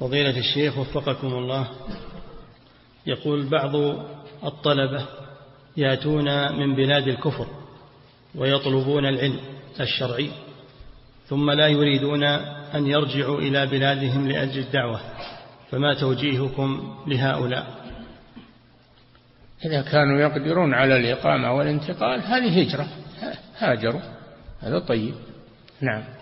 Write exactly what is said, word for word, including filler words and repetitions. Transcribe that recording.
فضيلة الشيخ وفقكم الله، يقول بعض الطلبة يأتون من بلاد الكفر ويطلبون العلم الشرعي ثم لا يريدون أن يرجعوا إلى بلادهم لأجل الدعوة، فما توجيهكم لهؤلاء؟ إذا كانوا يقدرون على الإقامة والانتقال هذه هجرة، هاجروا، هذا طيب. نعم.